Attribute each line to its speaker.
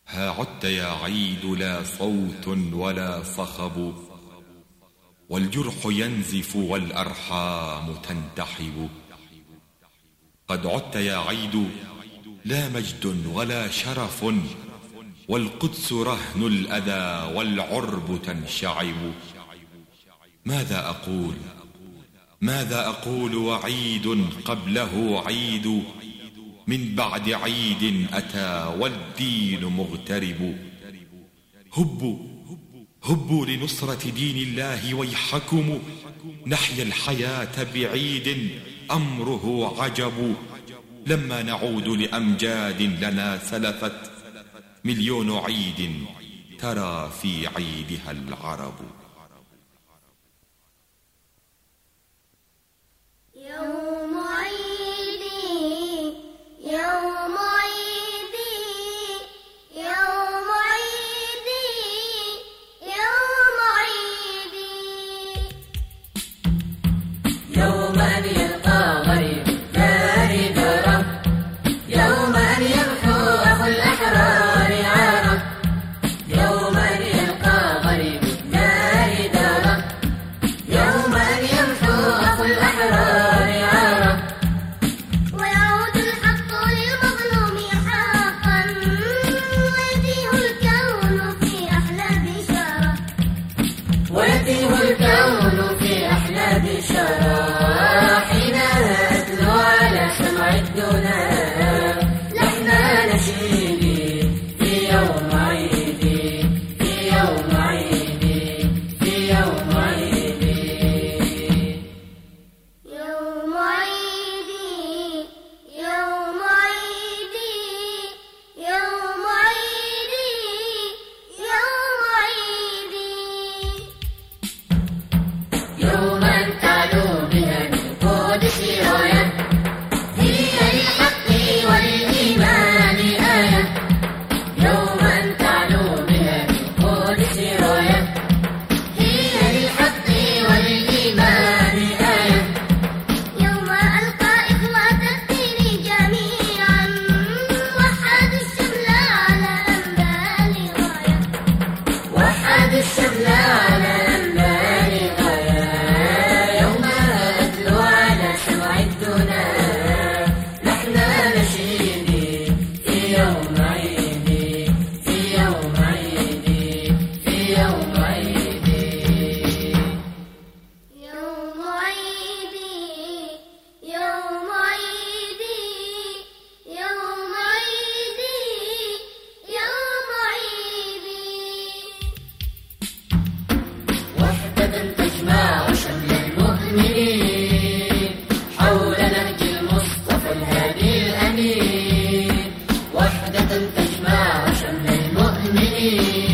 Speaker 1: ها عدت يا عيد لا صوت ولا صخب، والجرح ينزف والأرحام تنتحب. قد عدت يا عيد لا مجد ولا شرف، والقدس رهن الأذى والعرب تنشعب. ماذا أقول وعيد قبله عيد، من بعد عيد أتى والدين مغترب. هبوا لنصرة دين الله ويحكم، نحيا الحياة بعيد أمره عجب. لما نعود لأمجاد لنا سلفت، مليون عيد ترى في عيدها العرب.
Speaker 2: يوم أن يلقى غريب دار درب، يوم أن يمحو أخو الأحرار عرب. يوم أن يلقى غريب دار درب، يوم أن يمحو أخو الأحرار عرب. ويعود الحق للمظلوم حقا، ويتيه الكون في أحلى بشارة، ويتيه الكون في أحلى بشارة. لحنا نشيدي في يوم عيدي، في يوم عيدي، في يوم عيدي. يوم عيدي، يوم عيدي، يوم عيدي، يوم عيدي. يوما تعلو بها القدس راية، تجمع شمل المؤمنين حول نهج المصطفى الهادي الأمين. وحدة تجمع شمل المؤمنين